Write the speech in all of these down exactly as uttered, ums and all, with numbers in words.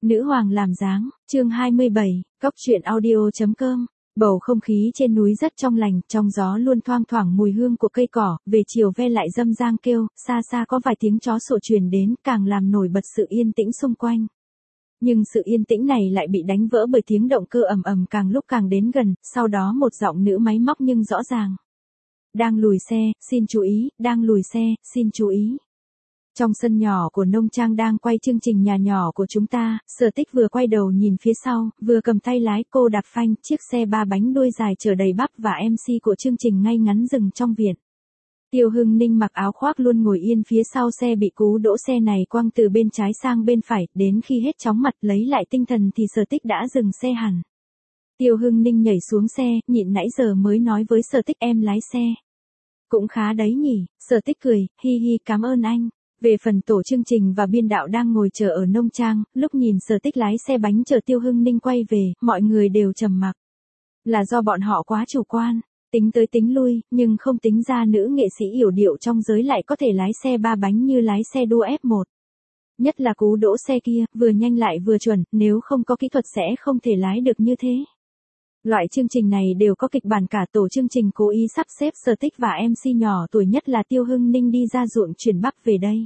Nữ hoàng làm dáng, chương hai mươi bảy, cóc truyện audio.com. Bầu không khí trên núi rất trong lành, trong gió luôn thoang thoảng mùi hương của cây cỏ, về chiều ve lại râm ran kêu, xa xa có vài tiếng chó sủa truyền đến, càng làm nổi bật sự yên tĩnh xung quanh. Nhưng sự yên tĩnh này lại bị đánh vỡ bởi tiếng động cơ ầm ầm càng lúc càng đến gần, sau đó một giọng nữ máy móc nhưng rõ ràng. Đang lùi xe, xin chú ý, đang lùi xe, xin chú ý. Trong sân nhỏ của nông trang đang quay chương trình nhà nhỏ của chúng ta, Sở Tích vừa quay đầu nhìn phía sau, vừa cầm tay lái, cô đạp phanh, chiếc xe ba bánh đuôi dài chở đầy bắp và em xê của chương trình ngay ngắn dừng trong viện. Tiêu Hưng Ninh mặc áo khoác luôn ngồi yên phía sau xe bị cú đỗ xe này quăng từ bên trái sang bên phải, đến khi hết chóng mặt lấy lại tinh thần thì Sở Tích đã dừng xe hẳn. Tiêu Hưng Ninh nhảy xuống xe, nhịn nãy giờ mới nói với Sở Tích em lái xe. Cũng khá đấy nhỉ, Sở Tích cười, hi hi cảm ơn anh. Về phần tổ chương trình và biên đạo đang ngồi chờ ở nông trang, lúc nhìn Sở Tích lái xe bánh chở Tiêu Hưng Ninh quay về, mọi người đều trầm mặc. Là do bọn họ quá chủ quan, tính tới tính lui, nhưng không tính ra nữ nghệ sĩ yểu điệu trong giới lại có thể lái xe ba bánh như lái xe đua ép một. Nhất là cú đỗ xe kia, vừa nhanh lại vừa chuẩn, nếu không có kỹ thuật sẽ không thể lái được như thế. Loại chương trình này đều có kịch bản, cả tổ chương trình cố ý sắp xếp Sở Tích và em xê nhỏ tuổi nhất là Tiêu Hưng Ninh đi ra ruộng chuyển bắp về đây.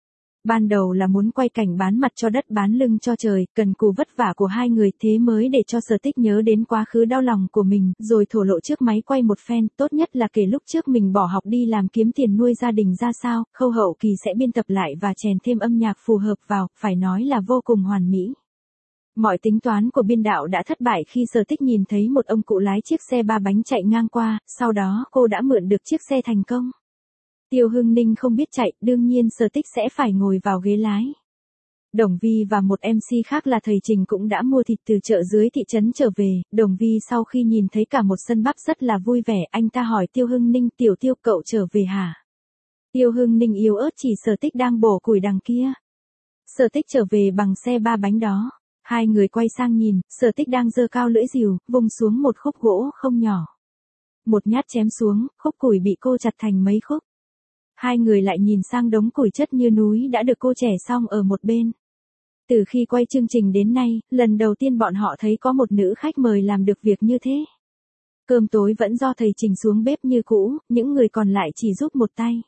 Ban đầu là muốn quay cảnh bán mặt cho đất bán lưng cho trời, cần cù vất vả của hai người, thế mới để cho Sở Tích nhớ đến quá khứ đau lòng của mình, rồi thổ lộ trước máy quay một phen, tốt nhất là kể lúc trước mình bỏ học đi làm kiếm tiền nuôi gia đình ra sao, khâu hậu kỳ sẽ biên tập lại và chèn thêm âm nhạc phù hợp vào, phải nói là vô cùng hoàn mỹ. Mọi tính toán của biên đạo đã thất bại khi Sở Tích nhìn thấy một ông cụ lái chiếc xe ba bánh chạy ngang qua, sau đó cô đã mượn được chiếc xe thành công. Tiêu Hưng Ninh không biết chạy, đương nhiên Sở Tích sẽ phải ngồi vào ghế lái. Đồng Vi và một em xê khác là thầy Trình cũng đã mua thịt từ chợ dưới thị trấn trở về. Đồng Vi sau khi nhìn thấy cả một sân bắp rất là vui vẻ, anh ta hỏi Tiêu Hưng Ninh, Tiểu Tiêu cậu trở về hả? Tiêu Hưng Ninh yếu ớt chỉ Sở Tích đang bổ củi đằng kia. Sở Tích trở về bằng xe ba bánh đó. Hai người quay sang nhìn, Sở Tích đang giơ cao lưỡi rìu, vung xuống một khúc gỗ không nhỏ. Một nhát chém xuống, khúc củi bị cô chặt thành mấy khúc. Hai người lại nhìn sang đống củi chất như núi đã được cô chẻ xong ở một bên. Từ khi quay chương trình đến nay, lần đầu tiên bọn họ thấy có một nữ khách mời làm được việc như thế. Cơm tối vẫn do thầy Trình xuống bếp như cũ, những người còn lại chỉ giúp một tay.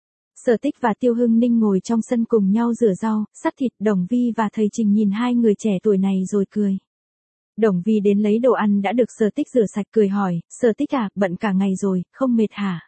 Sở Tích và Tiêu Hưng Ninh ngồi trong sân cùng nhau rửa rau, sắt thịt. Đồng Vi và thầy Trình nhìn hai người trẻ tuổi này rồi cười. Đồng Vi đến lấy đồ ăn đã được Sở Tích rửa sạch, cười hỏi, Sở Tích à, bận cả ngày rồi, không mệt hả?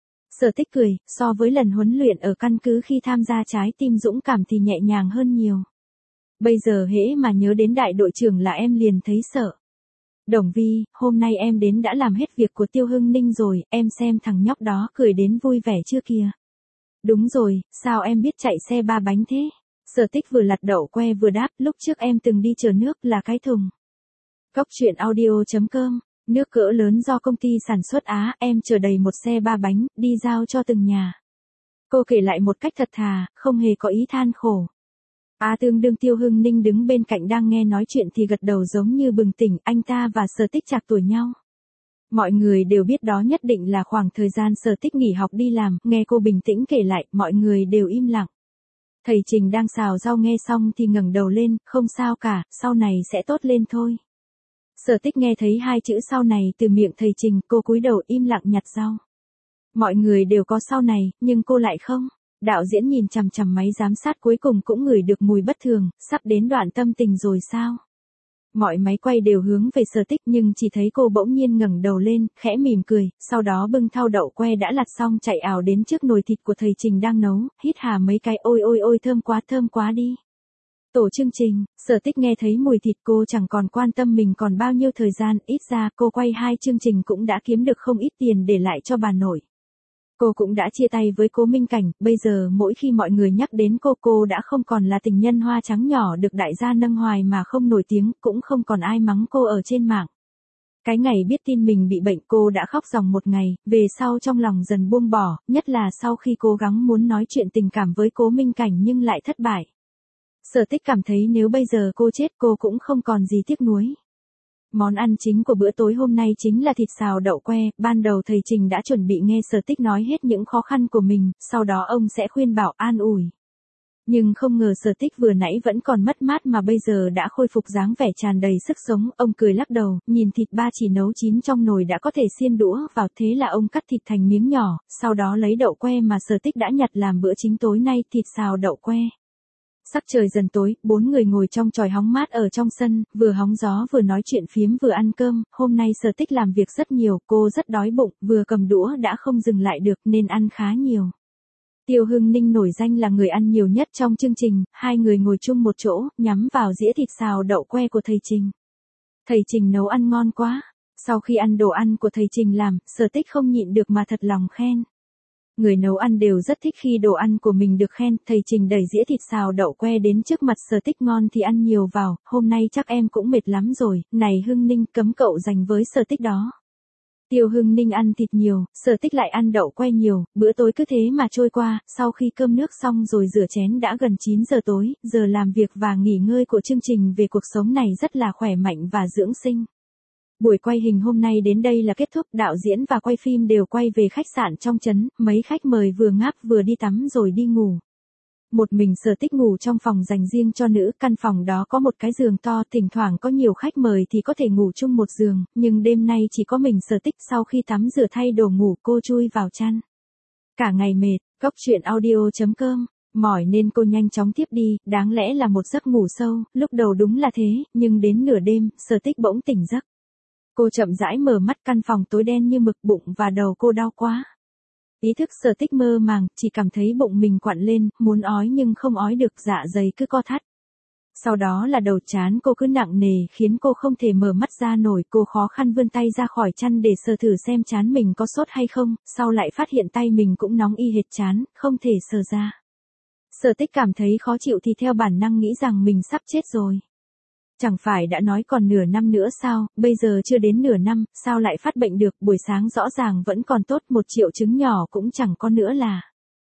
Sở Tích cười, so với lần huấn luyện ở căn cứ khi tham gia trái tim dũng cảm thì nhẹ nhàng hơn nhiều. Bây giờ hễ mà nhớ đến đại đội trưởng là em liền thấy sợ. Đồng Vi, hôm nay em đến đã làm hết việc của Tiêu Hưng Ninh rồi, em xem thằng nhóc đó cười đến vui vẻ chưa kìa. Đúng rồi, sao em biết chạy xe ba bánh thế? Sở Tích vừa lặt đậu que vừa đáp, lúc trước em từng đi chở nước là cái thùng. Cóc truyện audio.com. Nước cỡ lớn do công ty sản xuất Á, em chở đầy một xe ba bánh, đi giao cho từng nhà. Cô kể lại một cách thật thà, không hề có ý than khổ. À tương đương Tiêu Hưng Ninh đứng bên cạnh đang nghe nói chuyện thì gật đầu giống như bừng tỉnh, anh ta và Sở Tích trạc tuổi nhau. Mọi người đều biết đó nhất định là khoảng thời gian Sở Tích nghỉ học đi làm, nghe cô bình tĩnh kể lại, mọi người đều im lặng. Thầy Trình đang xào rau nghe xong thì ngẩng đầu lên, không sao cả, sau này sẽ tốt lên thôi. Sở Tích nghe thấy hai chữ sau này từ miệng thầy Trình, cô cúi đầu im lặng nhặt rau. Mọi người đều có sau này, nhưng cô lại không. Đạo diễn nhìn chằm chằm máy giám sát cuối cùng cũng ngửi được mùi bất thường, sắp đến đoạn tâm tình rồi sao? Mọi máy quay đều hướng về Sở Tích nhưng chỉ thấy cô bỗng nhiên ngẩng đầu lên, khẽ mỉm cười, sau đó bưng thau đậu que đã lặt xong chạy ảo đến trước nồi thịt của thầy Trình đang nấu, hít hà mấy cái, ôi ôi ôi thơm quá thơm quá đi. Tổ chương trình, Sở Tích nghe thấy mùi thịt cô chẳng còn quan tâm mình còn bao nhiêu thời gian, ít ra cô quay hai chương trình cũng đã kiếm được không ít tiền để lại cho bà nội. Cô cũng đã chia tay với Cố Minh Cảnh, bây giờ mỗi khi mọi người nhắc đến cô, cô đã không còn là tình nhân hoa trắng nhỏ được đại gia nâng hoài mà không nổi tiếng, cũng không còn ai mắng cô ở trên mạng. Cái ngày biết tin mình bị bệnh cô đã khóc ròng một ngày, về sau trong lòng dần buông bỏ, nhất là sau khi cố gắng muốn nói chuyện tình cảm với Cố Minh Cảnh nhưng lại thất bại. Sở Tích cảm thấy nếu bây giờ cô chết cô cũng không còn gì tiếc nuối. Món ăn chính của bữa tối hôm nay chính là thịt xào đậu que, ban đầu thầy Trình đã chuẩn bị nghe Sở Tích nói hết những khó khăn của mình, sau đó ông sẽ khuyên bảo an ủi. Nhưng không ngờ Sở Tích vừa nãy vẫn còn mất mát mà bây giờ đã khôi phục dáng vẻ tràn đầy sức sống, ông cười lắc đầu, nhìn thịt ba chỉ nấu chín trong nồi đã có thể xiên đũa vào, thế là ông cắt thịt thành miếng nhỏ, sau đó lấy đậu que mà Sở Tích đã nhặt làm bữa chính tối nay, thịt xào đậu que. Sắc trời dần tối, bốn người ngồi trong chòi hóng mát ở trong sân, vừa hóng gió vừa nói chuyện phiếm vừa ăn cơm, hôm nay Sở Tích làm việc rất nhiều, cô rất đói bụng, vừa cầm đũa đã không dừng lại được nên ăn khá nhiều. Tiêu Hưng Ninh nổi danh là người ăn nhiều nhất trong chương trình, hai người ngồi chung một chỗ, nhắm vào dĩa thịt xào đậu que của thầy Trình. Thầy Trình nấu ăn ngon quá. Sau khi ăn đồ ăn của thầy Trình làm, Sở Tích không nhịn được mà thật lòng khen. Người nấu ăn đều rất thích khi đồ ăn của mình được khen, thầy Trình đẩy dĩa thịt xào đậu que đến trước mặt Sở Tích, ngon thì ăn nhiều vào, hôm nay chắc em cũng mệt lắm rồi, này Hưng Ninh, cấm cậu dành với Sở Tích đó. Tiêu Hưng Ninh ăn thịt nhiều, Sở Tích lại ăn đậu que nhiều, bữa tối cứ thế mà trôi qua, sau khi cơm nước xong rồi rửa chén đã gần chín giờ tối, giờ làm việc và nghỉ ngơi của chương trình về cuộc sống này rất là khỏe mạnh và dưỡng sinh. Buổi quay hình hôm nay đến đây là kết thúc, đạo diễn và quay phim đều quay về khách sạn trong trấn, mấy khách mời vừa ngáp vừa đi tắm rồi đi ngủ. Một mình Sở Tích ngủ trong phòng dành riêng cho nữ, căn phòng đó có một cái giường to, thỉnh thoảng có nhiều khách mời thì có thể ngủ chung một giường, nhưng đêm nay chỉ có mình Sở Tích, sau khi tắm rửa thay đồ ngủ cô chui vào chăn. Cả ngày mệt, Cốc Truyện Audio chấm com, mỏi nên cô nhanh chóng tiếp đi, đáng lẽ là một giấc ngủ sâu, lúc đầu đúng là thế, nhưng đến nửa đêm, Sở Tích bỗng tỉnh giấc. Cô chậm rãi mở mắt, căn phòng tối đen như mực, bụng và đầu cô đau quá. Ý thức Sở Tích mơ màng, chỉ cảm thấy bụng mình quặn lên, muốn ói nhưng không ói được, dạ dày cứ co thắt. Sau đó là đầu trán cô cứ nặng nề khiến cô không thể mở mắt ra nổi, cô khó khăn vươn tay ra khỏi chăn để sờ thử xem trán mình có sốt hay không, sau lại phát hiện tay mình cũng nóng y hệt trán, không thể sờ ra. Sở Tích cảm thấy khó chịu thì theo bản năng nghĩ rằng mình sắp chết rồi. Chẳng phải đã nói còn nửa năm nữa sao, bây giờ chưa đến nửa năm, sao lại phát bệnh được, buổi sáng rõ ràng vẫn còn tốt, một triệu chứng nhỏ cũng chẳng có nữa là.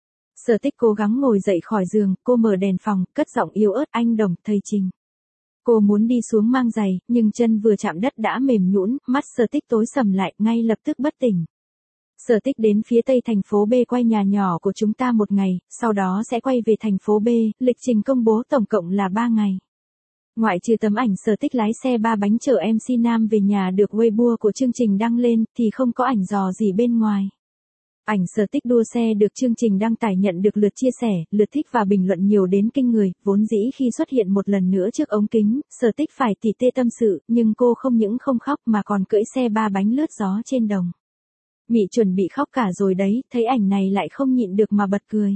Sở Tích cố gắng ngồi dậy khỏi giường, cô mở đèn phòng, cất giọng yếu ớt, anh Đồng, thầy Trình. Cô muốn đi xuống mang giày, nhưng chân vừa chạm đất đã mềm nhũn, mắt Sở Tích tối sầm lại, ngay lập tức bất tỉnh. Sở Tích đến phía tây thành phố B quay nhà nhỏ của chúng ta một ngày, sau đó sẽ quay về thành phố B, lịch trình công bố tổng cộng là ba ngày. Ngoại trừ tấm ảnh Sở Tích lái xe ba bánh chở em xê nam về nhà được Weibo của chương trình đăng lên, thì không có ảnh dò gì bên ngoài. Ảnh Sở Tích đua xe được chương trình đăng tải nhận được lượt chia sẻ, lượt thích và bình luận nhiều đến kinh người, vốn dĩ khi xuất hiện một lần nữa trước ống kính, Sở Tích phải tỉ tê tâm sự, nhưng cô không những không khóc mà còn cưỡi xe ba bánh lướt gió trên đồng. Mị chuẩn bị khóc cả rồi đấy, thấy ảnh này lại không nhịn được mà bật cười.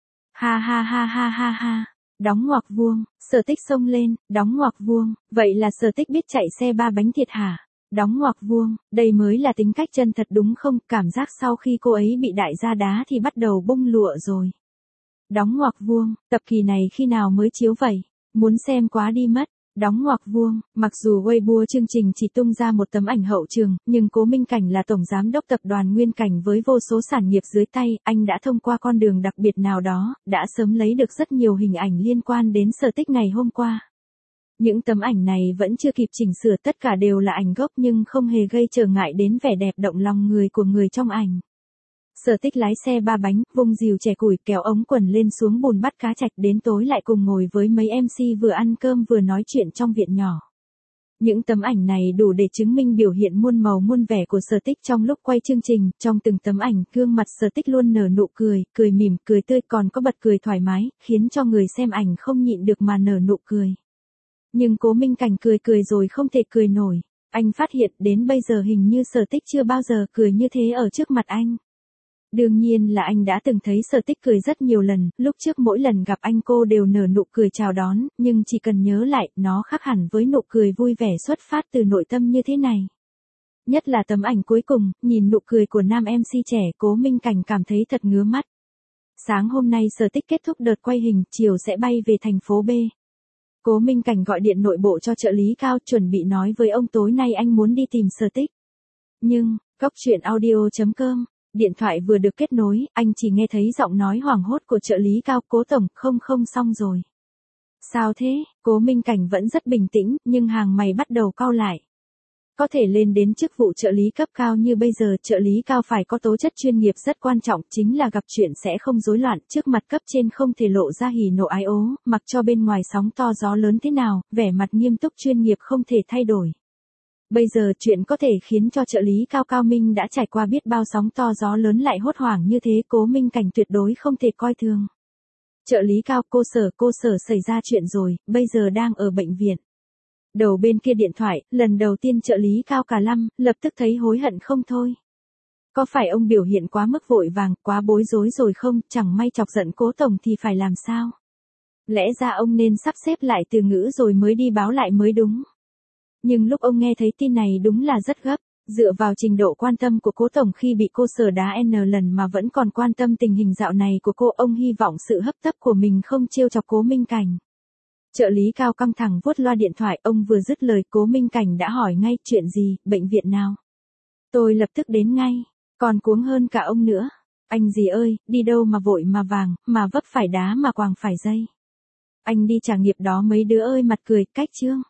Ha ha ha ha ha ha. Đóng ngoặc vuông, Sở Tích xông lên, đóng ngoặc vuông, vậy là Sở Tích biết chạy xe ba bánh thiệt hả? Đóng ngoặc vuông, đây mới là tính cách chân thật đúng không? Cảm giác sau khi cô ấy bị đại gia đá thì bắt đầu bung lụa rồi. Đóng ngoặc vuông, tập kỳ này khi nào mới chiếu vậy? Muốn xem quá đi mất. Đóng ngoặc vuông, mặc dù Weibo chương trình chỉ tung ra một tấm ảnh hậu trường, nhưng Cố Minh Cảnh là tổng giám đốc tập đoàn Nguyên Cảnh với vô số sản nghiệp dưới tay, anh đã thông qua con đường đặc biệt nào đó, đã sớm lấy được rất nhiều hình ảnh liên quan đến Sở Tích ngày hôm qua. Những tấm ảnh này vẫn chưa kịp chỉnh sửa, tất cả đều là ảnh gốc nhưng không hề gây trở ngại đến vẻ đẹp động lòng người của người trong ảnh. Sở Tích lái xe ba bánh, vung dìu chẻ củi, kéo ống quần lên xuống bùn bắt cá trạch, đến tối lại cùng ngồi với mấy em xê vừa ăn cơm vừa nói chuyện trong viện nhỏ. Những tấm ảnh này đủ để chứng minh biểu hiện muôn màu muôn vẻ của Sở Tích trong lúc quay chương trình, trong từng tấm ảnh, gương mặt Sở Tích luôn nở nụ cười, cười mỉm, cười tươi, còn có bật cười thoải mái, khiến cho người xem ảnh không nhịn được mà nở nụ cười. Nhưng Cố Minh Cảnh cười cười rồi không thể cười nổi. Anh phát hiện đến bây giờ hình như Sở Tích chưa bao giờ cười như thế ở trước mặt anh. Đương nhiên là anh đã từng thấy Sở Tích cười rất nhiều lần, lúc trước mỗi lần gặp anh cô đều nở nụ cười chào đón, nhưng chỉ cần nhớ lại, nó khác hẳn với nụ cười vui vẻ xuất phát từ nội tâm như thế này. Nhất là tấm ảnh cuối cùng, nhìn nụ cười của nam em xê trẻ, Cố Minh Cảnh cảm thấy thật ngứa mắt. Sáng hôm nay Sở Tích kết thúc đợt quay hình, chiều sẽ bay về thành phố B. Cố Minh Cảnh gọi điện nội bộ cho trợ lý Cao, chuẩn bị nói với ông tối nay anh muốn đi tìm Sở Tích. Nhưng, Cốc Truyện Audio chấm com, điện thoại vừa được kết nối, anh chỉ nghe thấy giọng nói hoảng hốt của trợ lý Cao, Cố tổng, không không xong rồi. Sao thế? Cố Minh Cảnh vẫn rất bình tĩnh, nhưng hàng mày bắt đầu cau lại. có thể lên đến chức vụ trợ lý cấp cao như bây giờ, trợ lý cao phải có tố chất chuyên nghiệp rất quan trọng, chính là gặp chuyện sẽ không rối loạn, trước mặt cấp trên không thể lộ ra hỉ nộ ái ố, mặc cho bên ngoài sóng to gió lớn thế nào, vẻ mặt nghiêm túc chuyên nghiệp không thể thay đổi. Bây giờ chuyện có thể khiến cho trợ lý cao Cao Minh đã trải qua biết bao sóng to gió lớn lại hốt hoảng như thế, Cố Minh Cảnh tuyệt đối không thể coi thường. Trợ lý cao, cô Sở, cô Sở xảy ra chuyện rồi, bây giờ đang ở bệnh viện. Đầu bên kia điện thoại, lần đầu tiên trợ lý cao cả lăm, lập tức thấy hối hận không thôi. Có phải ông biểu hiện quá mức vội vàng, quá bối rối rồi không, chẳng may chọc giận Cố Tổng thì phải làm sao? Lẽ ra ông nên sắp xếp lại từ ngữ rồi mới đi báo lại mới đúng. Nhưng lúc ông nghe thấy tin này đúng là rất gấp, dựa vào trình độ quan tâm của Cố Tổng khi bị cô Sở đá N lần mà vẫn còn quan tâm tình hình dạo này của cô, ông hy vọng sự hấp tấp của mình không trêu chọc Cố Minh Cảnh. Trợ lý cao căng thẳng vuốt loa điện thoại, ông vừa dứt lời Cố Minh Cảnh đã hỏi ngay, chuyện gì, bệnh viện nào? Tôi lập tức đến ngay, còn cuống hơn cả ông nữa. Anh gì ơi, đi đâu mà vội mà vàng, mà vấp phải đá mà quàng phải dây. Anh đi trả nghiệp đó mấy đứa ơi, mặt cười, cách chương.